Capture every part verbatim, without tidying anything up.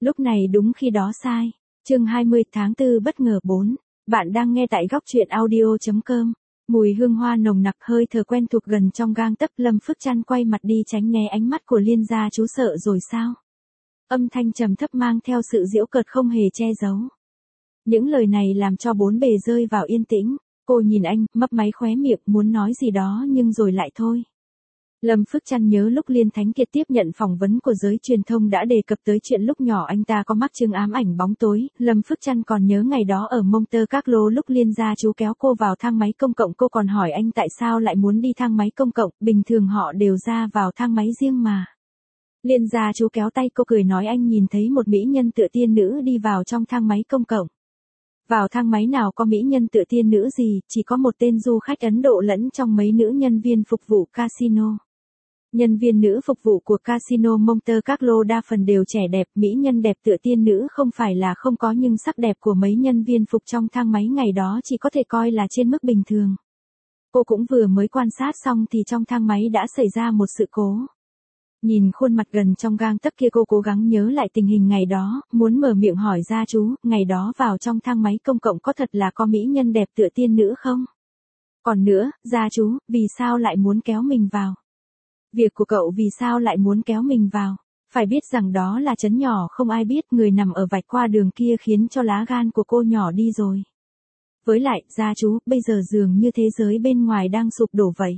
Lúc này đúng khi đó sai. Chương hai mươi tháng tư bất ngờ bốn. Bạn đang nghe tại góc truyện audio.com. Mùi hương hoa nồng nặc hơi thở quen thuộc gần trong gang tấc. Lâm Phước Trăn quay mặt đi tránh né ánh mắt của Liên gia chú. Sợ rồi sao? Âm thanh trầm thấp mang theo sự giễu cợt không hề che giấu. Những lời này làm cho bốn bề rơi vào yên tĩnh. Cô nhìn anh, mấp máy khóe miệng muốn nói gì đó nhưng rồi lại thôi. Lâm Phước Trăn nhớ lúc Liên Thánh Kiệt tiếp nhận phỏng vấn của giới truyền thông đã đề cập tới chuyện lúc nhỏ anh ta có mắc chứng ám ảnh bóng tối. Lâm Phước Trăn còn nhớ ngày đó ở Monte Carlo lúc Liên gia chú kéo cô vào thang máy công cộng. Cô còn hỏi anh tại sao lại muốn đi thang máy công cộng, bình thường họ đều ra vào thang máy riêng mà. Liên gia chú kéo tay cô cười nói anh nhìn thấy một mỹ nhân tựa tiên nữ đi vào trong thang máy công cộng. Vào thang máy nào có mỹ nhân tựa tiên nữ gì, chỉ có một tên du khách Ấn Độ lẫn trong mấy nữ nhân viên phục vụ casino. Nhân viên nữ phục vụ của casino Monte Carlo đa phần đều trẻ đẹp, mỹ nhân đẹp tựa tiên nữ không phải là không có nhưng sắc đẹp của mấy nhân viên phục trong thang máy ngày đó chỉ có thể coi là trên mức bình thường. Cô cũng vừa mới quan sát xong thì trong thang máy đã xảy ra một sự cố. Nhìn khuôn mặt gần trong gang tấc kia cô cố gắng nhớ lại tình hình ngày đó, muốn mở miệng hỏi gia chú, ngày đó vào trong thang máy công cộng có thật là có mỹ nhân đẹp tựa tiên nữ không? Còn nữa, gia chú, vì sao lại muốn kéo mình vào? Việc của cậu vì sao lại muốn kéo mình vào? Phải biết rằng đó là trấn nhỏ không ai biết, người nằm ở vạch qua đường kia khiến cho lá gan của cô nhỏ đi rồi. Với lại, gia chú, bây giờ dường như thế giới bên ngoài đang sụp đổ vậy.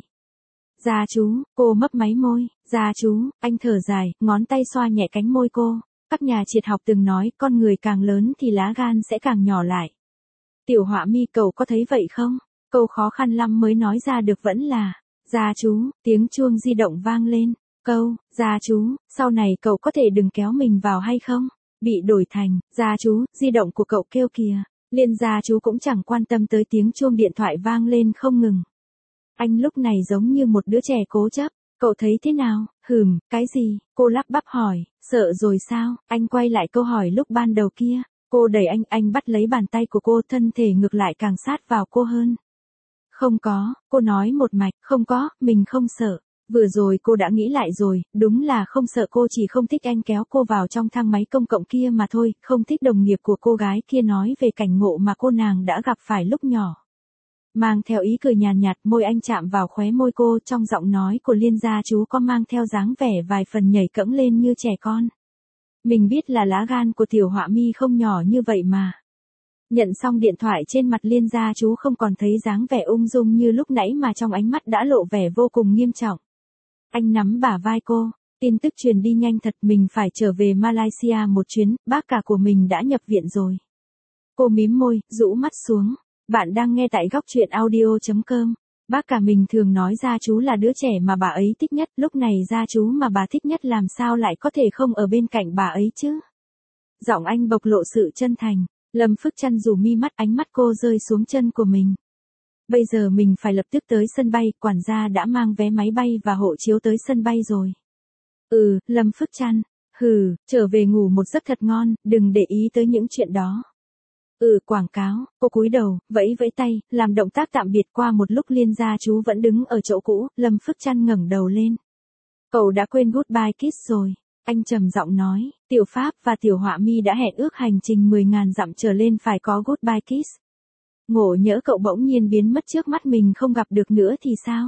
Gia chú, cô mấp máy môi. Gia chú, anh thở dài, ngón tay xoa nhẹ cánh môi cô. Các nhà triết học từng nói, con người càng lớn thì lá gan sẽ càng nhỏ lại. Tiểu Họa Mi, cậu có thấy vậy không? Câu khó khăn lắm mới nói ra được vẫn là, gia chú, tiếng chuông di động vang lên. Câu, gia chú, sau này cậu có thể đừng kéo mình vào hay không? Bị đổi thành, gia chú, di động của cậu kêu kìa. Liên gia chú cũng chẳng quan tâm tới tiếng chuông điện thoại vang lên không ngừng. Anh lúc này giống như một đứa trẻ cố chấp. Cậu thấy thế nào? Hừm, cái gì? Cô lắp bắp hỏi. Sợ rồi sao? Anh quay lại câu hỏi lúc ban đầu kia. Cô đẩy anh, anh bắt lấy bàn tay của cô, thân thể ngược lại càng sát vào cô hơn. Không có, cô nói một mạch, không có, mình không sợ. Vừa rồi cô đã nghĩ lại rồi, đúng là không sợ, cô chỉ không thích anh kéo cô vào trong thang máy công cộng kia mà thôi, không thích đồng nghiệp của cô gái kia nói về cảnh ngộ mà cô nàng đã gặp phải lúc nhỏ. Mang theo ý cười nhàn nhạt, môi anh chạm vào khóe môi cô, trong giọng nói của Liên gia chú có mang theo dáng vẻ vài phần nhảy cẫng lên như trẻ con. Mình biết là lá gan của Tiểu Họa Mi không nhỏ như vậy mà. Nhận xong điện thoại trên mặt Liên gia chú không còn thấy dáng vẻ ung dung như lúc nãy mà trong ánh mắt đã lộ vẻ vô cùng nghiêm trọng. Anh nắm bả vai cô, tin tức truyền đi nhanh thật, mình phải trở về Malaysia một chuyến, bác cả của mình đã nhập viện rồi. Cô mím môi, rũ mắt xuống. Bạn đang nghe tại góc truyện audio.com. Bác cả mình thường nói gia chú là đứa trẻ mà bà ấy thích nhất, lúc này gia chú mà bà thích nhất làm sao lại có thể không ở bên cạnh bà ấy chứ? Giọng anh bộc lộ sự chân thành. Lâm Phước Trăn rủ mi mắt, ánh mắt cô rơi xuống chân của mình. Bây giờ mình phải lập tức tới sân bay, quản gia đã mang vé máy bay và hộ chiếu tới sân bay rồi. Ừ, Lâm Phước Trăn. Hừ, trở về ngủ một giấc thật ngon, đừng để ý tới những chuyện đó. Ừ, quảng cáo. Cô cúi đầu, vẫy vẫy tay, làm động tác tạm biệt. Qua một lúc Liên gia chú vẫn đứng ở chỗ cũ, Lâm Phước Trăn ngẩng đầu lên. Cậu đã quên goodbye kiss rồi. Anh trầm giọng nói, Tiểu Pháp và Tiểu Họa Mi đã hẹn ước hành trình mười nghìn dặm trở lên phải có goodbye kiss. Ngộ nhỡ cậu bỗng nhiên biến mất trước mắt mình không gặp được nữa thì sao?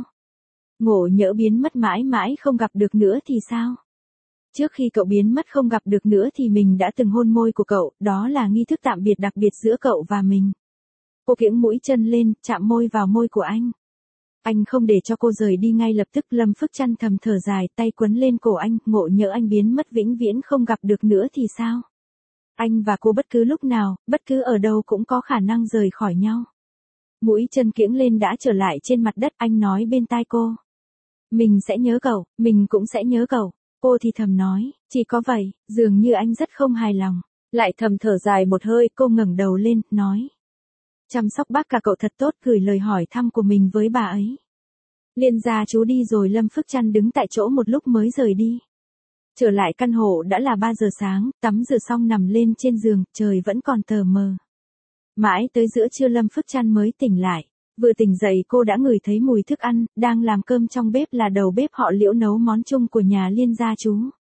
Ngộ nhỡ biến mất mãi mãi không gặp được nữa thì sao? Trước khi cậu biến mất không gặp được nữa thì mình đã từng hôn môi của cậu, đó là nghi thức tạm biệt đặc biệt giữa cậu và mình. Cô kiễng mũi chân lên, chạm môi vào môi của anh. Anh không để cho cô rời đi ngay lập tức. Lâm Phước Trăn thầm thở dài, tay quấn lên cổ anh, ngộ nhỡ anh biến mất vĩnh viễn không gặp được nữa thì sao? Anh và cô bất cứ lúc nào, bất cứ ở đâu cũng có khả năng rời khỏi nhau. Mũi chân kiễng lên đã trở lại trên mặt đất, anh nói bên tai cô. Mình sẽ nhớ cậu, mình cũng sẽ nhớ cậu. Cô thì thầm nói, chỉ có vậy, dường như anh rất không hài lòng. Lại thầm thở dài một hơi, cô ngẩng đầu lên, nói. Chăm sóc bác cả cậu thật tốt, gửi lời hỏi thăm của mình với bà ấy. Liên gia chú đi rồi. Lâm Phước Trăn đứng tại chỗ một lúc mới rời đi. Trở lại căn hộ đã là ba giờ sáng, tắm rửa xong nằm lên trên giường, trời vẫn còn tờ mờ. Mãi tới giữa trưa Lâm Phước Trăn mới tỉnh lại. Vừa tỉnh dậy cô đã ngửi thấy mùi thức ăn, đang làm cơm trong bếp là đầu bếp họ Liễu nấu món chung của nhà Liên gia chú.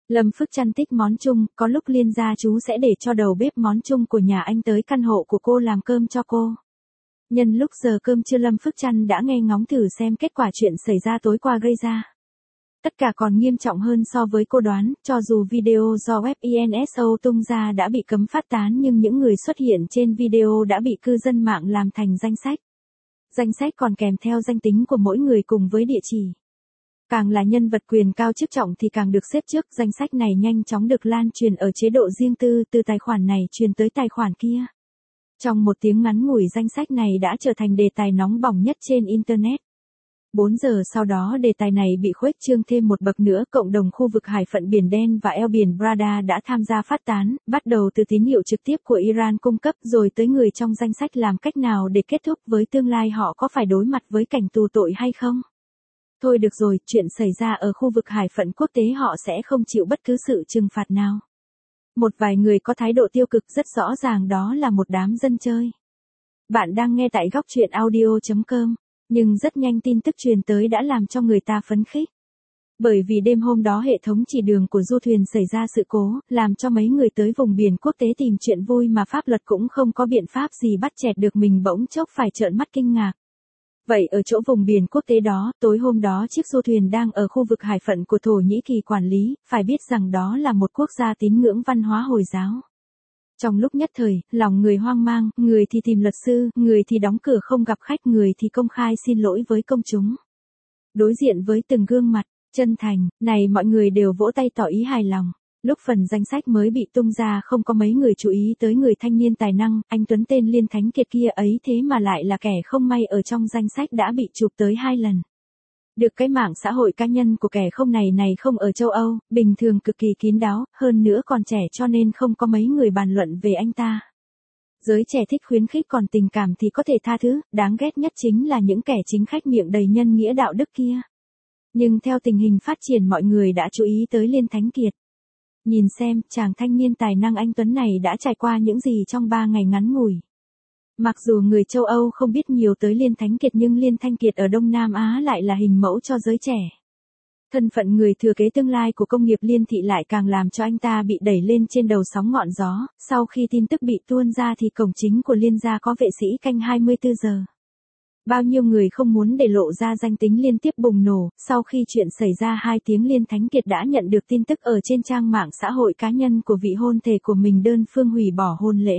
Lâm Phước Trăn thích món Trung, có lúc Liên gia chú sẽ để cho đầu bếp món Trung của nhà anh tới căn hộ của cô làm cơm cho cô. Nhân lúc giờ cơm trưa Lâm Phước Trăn đã nghe ngóng thử xem kết quả chuyện xảy ra tối qua gây ra. Tất cả còn nghiêm trọng hơn so với cô đoán, cho dù video do web i en ét o tung ra đã bị cấm phát tán nhưng những người xuất hiện trên video đã bị cư dân mạng làm thành danh sách. Danh sách còn kèm theo danh tính của mỗi người cùng với địa chỉ. Càng là nhân vật quyền cao chức trọng thì càng được xếp trước, danh sách này nhanh chóng được lan truyền ở chế độ riêng tư từ tài khoản này truyền tới tài khoản kia. Trong một tiếng ngắn ngủi danh sách này đã trở thành đề tài nóng bỏng nhất trên Internet. bốn giờ sau đó đề tài này bị khuếch trương thêm một bậc nữa, cộng đồng khu vực hải phận Biển Đen và eo biển Brada đã tham gia phát tán, bắt đầu từ tín hiệu trực tiếp của Iran cung cấp rồi tới người trong danh sách làm cách nào để kết thúc với tương lai họ có phải đối mặt với cảnh tù tội hay không. Thôi được rồi, chuyện xảy ra ở khu vực hải phận quốc tế họ sẽ không chịu bất cứ sự trừng phạt nào. Một vài người có thái độ tiêu cực rất rõ ràng đó là một đám dân chơi. Bạn đang nghe tại góc truyện audio chấm com. Nhưng rất nhanh tin tức truyền tới đã làm cho người ta phấn khích. Bởi vì đêm hôm đó hệ thống chỉ đường của du thuyền xảy ra sự cố, làm cho mấy người tới vùng biển quốc tế tìm chuyện vui mà pháp luật cũng không có biện pháp gì bắt chẹt được mình bỗng chốc phải trợn mắt kinh ngạc. Vậy ở chỗ vùng biển quốc tế đó, tối hôm đó chiếc du thuyền đang ở khu vực hải phận của Thổ Nhĩ Kỳ quản lý, phải biết rằng đó là một quốc gia tín ngưỡng văn hóa Hồi giáo. Trong lúc nhất thời, lòng người hoang mang, người thì tìm luật sư, người thì đóng cửa không gặp khách, người thì công khai xin lỗi với công chúng. Đối diện với từng gương mặt chân thành, này mọi người đều vỗ tay tỏ ý hài lòng. Lúc phần danh sách mới bị tung ra không có mấy người chú ý tới người thanh niên tài năng, anh Tuấn tên Liên Thánh Kiệt kia ấy, thế mà lại là kẻ không may ở trong danh sách đã bị chụp tới hai lần. Được cái mạng xã hội cá nhân của kẻ không này này không ở châu Âu, bình thường cực kỳ kín đáo, hơn nữa còn trẻ cho nên không có mấy người bàn luận về anh ta. Giới trẻ thích khuyến khích còn tình cảm thì có thể tha thứ, đáng ghét nhất chính là những kẻ chính khách miệng đầy nhân nghĩa đạo đức kia. Nhưng theo tình hình phát triển mọi người đã chú ý tới Liên Thánh Kiệt. Nhìn xem, chàng thanh niên tài năng anh Tuấn này đã trải qua những gì trong ba ngày ngắn ngủi. Mặc dù người châu Âu không biết nhiều tới Liên Thánh Kiệt nhưng Liên Thanh Kiệt ở Đông Nam Á lại là hình mẫu cho giới trẻ. Thân phận người thừa kế tương lai của công nghiệp Liên thị lại càng làm cho anh ta bị đẩy lên trên đầu sóng ngọn gió, sau khi tin tức bị tuôn ra thì cổng chính của Liên gia có vệ sĩ canh hai mươi tư giờ. Bao nhiêu người không muốn để lộ ra danh tính liên tiếp bùng nổ, sau khi chuyện xảy ra hai tiếng Liên Thánh Kiệt đã nhận được tin tức ở trên trang mạng xã hội cá nhân của vị hôn thê của mình đơn phương hủy bỏ hôn lễ.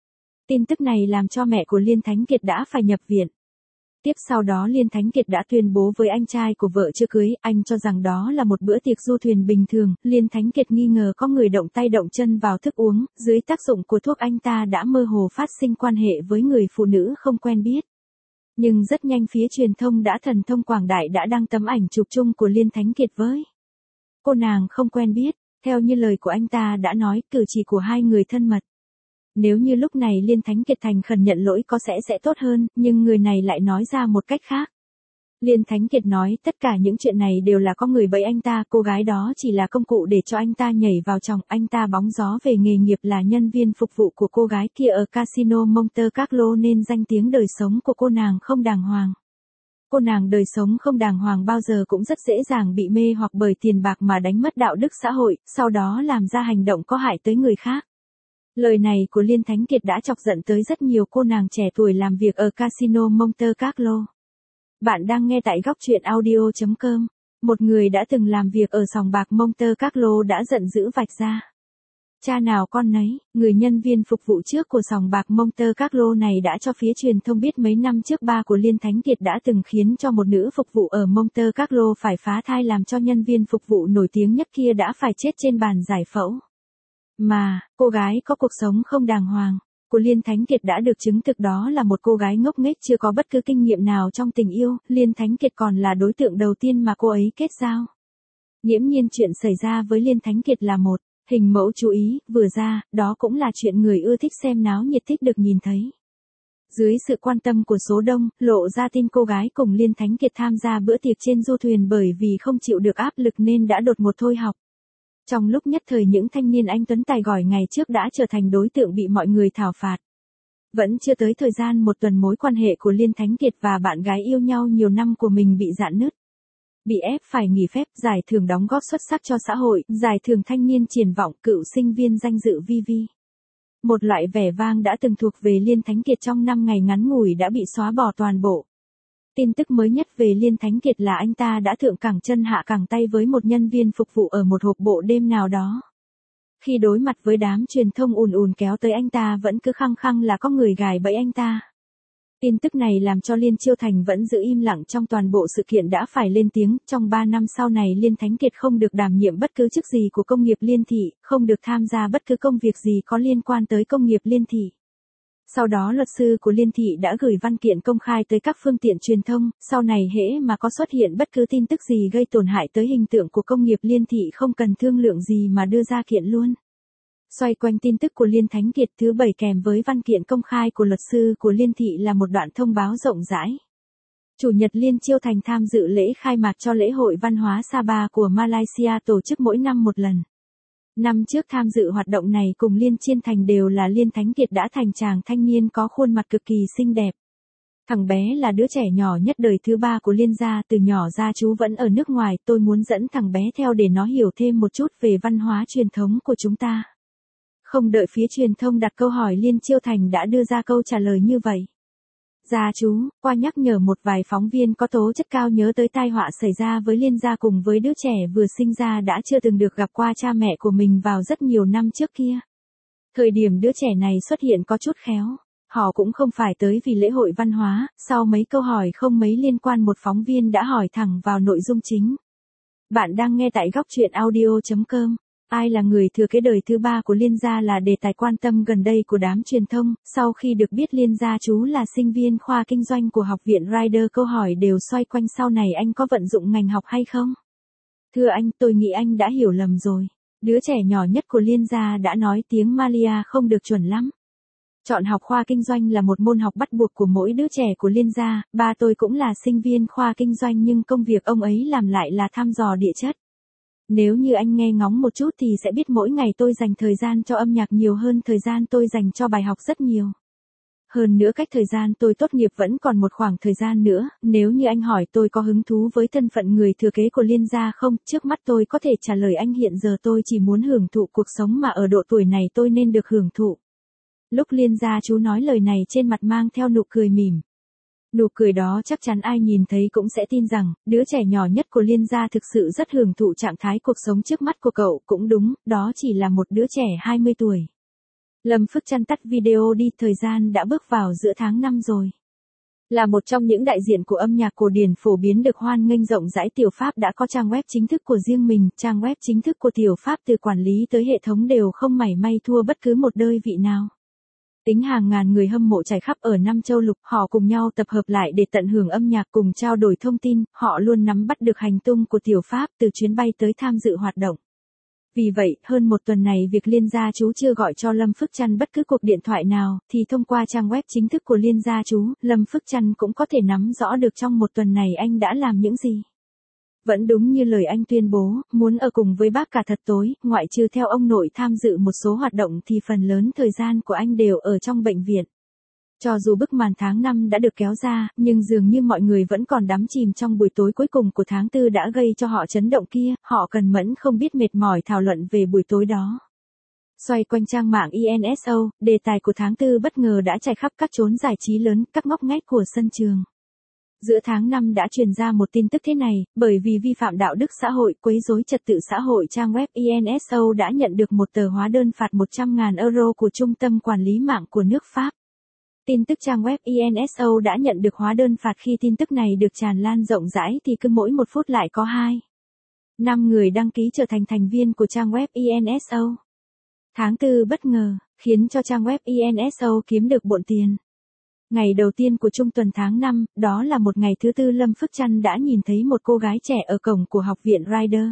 Tin tức này làm cho mẹ của Liên Thánh Kiệt đã phải nhập viện. Tiếp sau đó Liên Thánh Kiệt đã tuyên bố với anh trai của vợ chưa cưới, anh cho rằng đó là một bữa tiệc du thuyền bình thường. Liên Thánh Kiệt nghi ngờ có người động tay động chân vào thức uống, dưới tác dụng của thuốc anh ta đã mơ hồ phát sinh quan hệ với người phụ nữ không quen biết. Nhưng rất nhanh phía truyền thông đã thần thông quảng đại đã đăng tấm ảnh chụp chung của Liên Thánh Kiệt với cô nàng không quen biết, theo như lời của anh ta đã nói, cử chỉ của hai người thân mật. Nếu như lúc này Liên Thánh Kiệt thành khẩn nhận lỗi có sẽ sẽ tốt hơn, nhưng người này lại nói ra một cách khác. Liên Thánh Kiệt nói tất cả những chuyện này đều là có người bẫy anh ta, cô gái đó chỉ là công cụ để cho anh ta nhảy vào chồng, anh ta bóng gió về nghề nghiệp là nhân viên phục vụ của cô gái kia ở casino Monte Carlo nên danh tiếng đời sống của cô nàng không đàng hoàng. Cô nàng đời sống không đàng hoàng bao giờ cũng rất dễ dàng bị mê hoặc bởi tiền bạc mà đánh mất đạo đức xã hội, sau đó làm ra hành động có hại tới người khác. Lời này của Liên Thánh Kiệt đã chọc giận tới rất nhiều cô nàng trẻ tuổi làm việc ở casino Monte Carlo. Bạn đang nghe tại góc truyện audio chấm com. Một người đã từng làm việc ở sòng bạc Monte Carlo đã giận dữ vạch ra. Cha nào con nấy, người nhân viên phục vụ trước của sòng bạc Monte Carlo này đã cho phía truyền thông biết mấy năm trước ba của Liên Thánh Kiệt đã từng khiến cho một nữ phục vụ ở Monte Carlo phải phá thai làm cho nhân viên phục vụ nổi tiếng nhất kia đã phải chết trên bàn giải phẫu. Mà, cô gái có cuộc sống không đàng hoàng của Liên Thánh Kiệt đã được chứng thực đó là một cô gái ngốc nghếch chưa có bất cứ kinh nghiệm nào trong tình yêu, Liên Thánh Kiệt còn là đối tượng đầu tiên mà cô ấy kết giao. Nghiễm nhiên chuyện xảy ra với Liên Thánh Kiệt là một hình mẫu chú ý, vừa ra, đó cũng là chuyện người ưa thích xem náo nhiệt thích được nhìn thấy. Dưới sự quan tâm của số đông, lộ ra tin cô gái cùng Liên Thánh Kiệt tham gia bữa tiệc trên du thuyền bởi vì không chịu được áp lực nên đã đột ngột thôi học. Trong lúc nhất thời những thanh niên anh Tuấn tài giỏi ngày trước đã trở thành đối tượng bị mọi người thảo phạt. Vẫn chưa tới thời gian một tuần mối quan hệ của Liên Thánh Kiệt và bạn gái yêu nhau nhiều năm của mình bị rạn nứt. Bị ép phải nghỉ phép, giải thưởng đóng góp xuất sắc cho xã hội, giải thưởng thanh niên triển vọng, cựu sinh viên danh dự vi vi. Một loại vẻ vang đã từng thuộc về Liên Thánh Kiệt trong năm ngày ngắn ngủi đã bị xóa bỏ toàn bộ. Tin tức mới nhất về Liên Thánh Kiệt là anh ta đã thượng cẳng chân hạ cẳng tay với một nhân viên phục vụ ở một hộp bộ đêm nào đó. Khi đối mặt với đám truyền thông ùn ùn kéo tới, anh ta vẫn cứ khăng khăng là có người gài bẫy anh ta. Tin tức này làm cho Liên Chiêu Thành vẫn giữ im lặng trong toàn bộ sự kiện đã phải lên tiếng. Trong ba năm sau này Liên Thánh Kiệt không được đảm nhiệm bất cứ chức gì của công nghiệp Liên Thị, không được tham gia bất cứ công việc gì có liên quan tới công nghiệp Liên Thị. Sau đó luật sư của Liên Thị đã gửi văn kiện công khai tới các phương tiện truyền thông, sau này hễ mà có xuất hiện bất cứ tin tức gì gây tổn hại tới hình tượng của công nghiệp Liên Thị không cần thương lượng gì mà đưa ra kiện luôn. Xoay quanh tin tức của Liên Thánh Kiệt thứ bảy kèm với văn kiện công khai của luật sư của Liên Thị là một đoạn thông báo rộng rãi. Chủ nhật Liên Chiêu Thành tham dự lễ khai mạc cho lễ hội văn hóa Sapa của Malaysia tổ chức mỗi năm một lần. Năm trước tham dự hoạt động này cùng Liên Chiêu Thành đều là Liên Thánh Kiệt đã thành chàng thanh niên có khuôn mặt cực kỳ xinh đẹp. Thằng bé là đứa trẻ nhỏ nhất đời thứ ba của Liên gia, từ nhỏ gia chú vẫn ở nước ngoài, tôi muốn dẫn thằng bé theo để nó hiểu thêm một chút về văn hóa truyền thống của chúng ta. Không đợi phía truyền thông đặt câu hỏi, Liên Chiêu Thành đã đưa ra câu trả lời như vậy. Gia chú, qua nhắc nhở một vài phóng viên có tố chất cao nhớ tới tai họa xảy ra với Liên gia cùng với đứa trẻ vừa sinh ra đã chưa từng được gặp qua cha mẹ của mình vào rất nhiều năm trước kia. Thời điểm đứa trẻ này xuất hiện có chút khéo. Họ cũng không phải tới vì lễ hội văn hóa. Sau mấy câu hỏi không mấy liên quan, một phóng viên đã hỏi thẳng vào nội dung chính. Bạn đang nghe tại góc truyện audio chấm com. Ai là người thừa kế đời thứ ba của Liên gia là đề tài quan tâm gần đây của đám truyền thông. Sau khi được biết Liên gia chú là sinh viên khoa kinh doanh của học viện Rider, câu hỏi đều xoay quanh sau này anh có vận dụng ngành học hay không. Thưa anh, tôi nghĩ anh đã hiểu lầm rồi. Đứa trẻ nhỏ nhất của Liên gia đã nói tiếng Malia không được chuẩn lắm. Chọn học khoa kinh doanh là một môn học bắt buộc của mỗi đứa trẻ của Liên gia. Ba tôi cũng là sinh viên khoa kinh doanh nhưng công việc ông ấy làm lại là thăm dò địa chất. Nếu như anh nghe ngóng một chút thì sẽ biết mỗi ngày tôi dành thời gian cho âm nhạc nhiều hơn thời gian tôi dành cho bài học rất nhiều. Hơn nữa cách thời gian tôi tốt nghiệp vẫn còn một khoảng thời gian nữa. Nếu như anh hỏi tôi có hứng thú với thân phận người thừa kế của Liên gia không, trước mắt tôi có thể trả lời anh hiện giờ tôi chỉ muốn hưởng thụ cuộc sống mà ở độ tuổi này tôi nên được hưởng thụ. Lúc Liên gia chú nói lời này trên mặt mang theo nụ cười mỉm. Nụ cười đó chắc chắn ai nhìn thấy cũng sẽ tin rằng, đứa trẻ nhỏ nhất của Liên gia thực sự rất hưởng thụ trạng thái cuộc sống trước mắt của cậu. Cũng đúng, đó chỉ là một đứa trẻ hai mươi tuổi. Lâm Phước Trăn tắt video đi, thời gian đã bước vào giữa tháng năm rồi. Là một trong những đại diện của âm nhạc cổ điển phổ biến được hoan nghênh rộng rãi, Tiểu Pháp đã có trang web chính thức của riêng mình. Trang web chính thức của Tiểu Pháp từ quản lý tới hệ thống đều không mảy may thua bất cứ một đơn vị nào. Tính hàng ngàn người hâm mộ trải khắp ở năm châu lục, họ cùng nhau tập hợp lại để tận hưởng âm nhạc cùng trao đổi thông tin, họ luôn nắm bắt được hành tung của Tiểu Pháp từ chuyến bay tới tham dự hoạt động. Vì vậy, hơn một tuần này việc Liên gia chú chưa gọi cho Lâm Phước Trăn bất cứ cuộc điện thoại nào, thì thông qua trang web chính thức của Liên gia chú, Lâm Phước Trăn cũng có thể nắm rõ được trong một tuần này anh đã làm những gì. Vẫn đúng như lời anh tuyên bố, muốn ở cùng với bác cả thật tối, ngoại trừ theo ông nội tham dự một số hoạt động thì phần lớn thời gian của anh đều ở trong bệnh viện. Cho dù bức màn tháng năm đã được kéo ra, nhưng dường như mọi người vẫn còn đắm chìm trong buổi tối cuối cùng của tháng tư đã gây cho họ chấn động kia, họ cần mẫn không biết mệt mỏi thảo luận về buổi tối đó. Xoay quanh trang mạng i en ét o, đề tài của tháng tư bất ngờ đã trải khắp các chốn giải trí lớn, các ngóc ngách của sân trường. Giữa tháng năm đã truyền ra một tin tức thế này, bởi vì vi phạm đạo đức xã hội, quấy rối trật tự xã hội, trang web i en ét o đã nhận được một tờ hóa đơn phạt một trăm nghìn euro của Trung tâm Quản lý mạng của nước Pháp. Tin tức trang web i en ét o đã nhận được hóa đơn phạt. Khi tin tức này được tràn lan rộng rãi thì cứ mỗi một phút lại có hai, năm người đăng ký trở thành thành viên của trang web i en ét o. Tháng tư bất ngờ, khiến cho trang web i en ét o kiếm được bộn tiền. Ngày đầu tiên của trung tuần tháng năm, đó là một ngày thứ tư, Lâm Phước Trăn đã nhìn thấy một cô gái trẻ ở cổng của học viện Rider.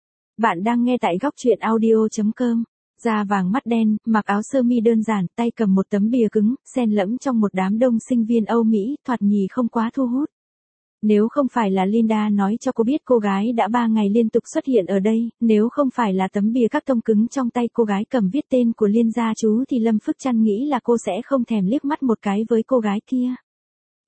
Bạn đang nghe tại góc truyện audio chấm com. Da vàng mắt đen, mặc áo sơ mi đơn giản, tay cầm một tấm bìa cứng, xen lẫn trong một đám đông sinh viên Âu Mỹ, thoạt nhì không quá thu hút. Nếu không phải là Linda nói cho cô biết cô gái đã ba ngày liên tục xuất hiện ở đây, nếu không phải là tấm bìa các tông cứng trong tay cô gái cầm viết tên của Liên gia chú thì Lâm Phước Trăn nghĩ là cô sẽ không thèm liếc mắt một cái với cô gái kia.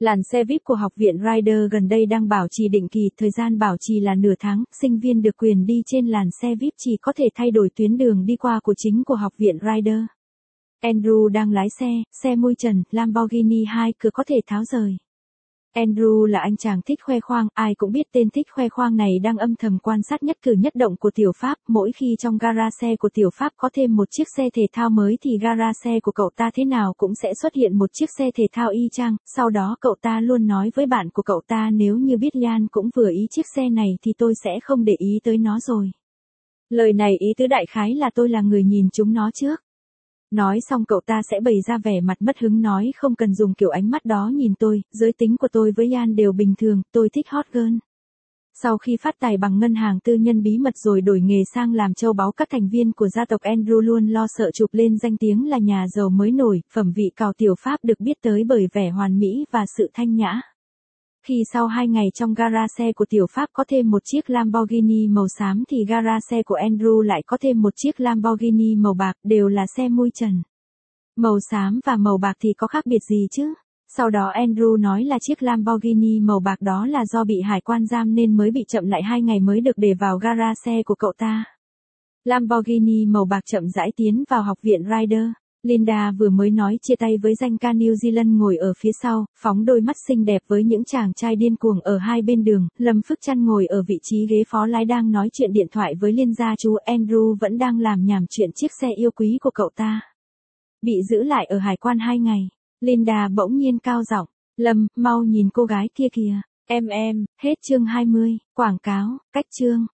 Làn xe vi ai pi của học viện Rider gần đây đang bảo trì định kỳ, thời gian bảo trì là nửa tháng, sinh viên được quyền đi trên làn xe vi ai pi chỉ có thể thay đổi tuyến đường đi qua của chính của học viện Rider. Andrew đang lái xe, xe mui trần, Lamborghini hai cửa có thể tháo rời. Andrew là anh chàng thích khoe khoang, ai cũng biết tên thích khoe khoang này đang âm thầm quan sát nhất cử nhất động của tiểu Pháp, mỗi khi trong gara xe của tiểu Pháp có thêm một chiếc xe thể thao mới thì gara xe của cậu ta thế nào cũng sẽ xuất hiện một chiếc xe thể thao y chang, sau đó cậu ta luôn nói với bạn của cậu ta nếu như biết Yan cũng vừa ý chiếc xe này thì tôi sẽ không để ý tới nó rồi. Lời này ý tứ đại khái là tôi là người nhìn chúng nó trước. Nói xong cậu ta sẽ bày ra vẻ mặt mất hứng nói không cần dùng kiểu ánh mắt đó nhìn tôi, giới tính của tôi với Yan đều bình thường, tôi thích hot girl. Sau khi phát tài bằng ngân hàng tư nhân bí mật rồi đổi nghề sang làm châu báu các thành viên của gia tộc Andrew luôn lo sợ chụp lên danh tiếng là nhà giàu mới nổi, phẩm vị cào tiểu Pháp được biết tới bởi vẻ hoàn mỹ và sự thanh nhã. Khi sau hai ngày trong gara xe của tiểu Pháp có thêm một chiếc Lamborghini màu xám thì gara xe của Andrew lại có thêm một chiếc Lamborghini màu bạc, đều là xe mui trần. Màu xám và màu bạc thì có khác biệt gì chứ? Sau đó Andrew nói là chiếc Lamborghini màu bạc đó là do bị hải quan giam nên mới bị chậm lại hai ngày mới được để vào gara xe của cậu ta. Lamborghini màu bạc chậm rãi tiến vào học viện Rider. Linda vừa mới nói chia tay với danh ca New Zealand ngồi ở phía sau, phóng đôi mắt xinh đẹp với những chàng trai điên cuồng ở hai bên đường, Lâm Phước Trăn ngồi ở vị trí ghế phó lái đang nói chuyện điện thoại với Liên gia chú Andrew vẫn đang làm nhảm chuyện chiếc xe yêu quý của cậu ta. Bị giữ lại ở hải quan hai ngày, Linda bỗng nhiên cao giọng, Lâm, mau nhìn cô gái kia kìa, em em, hết chương hai mươi, quảng cáo, cách chương.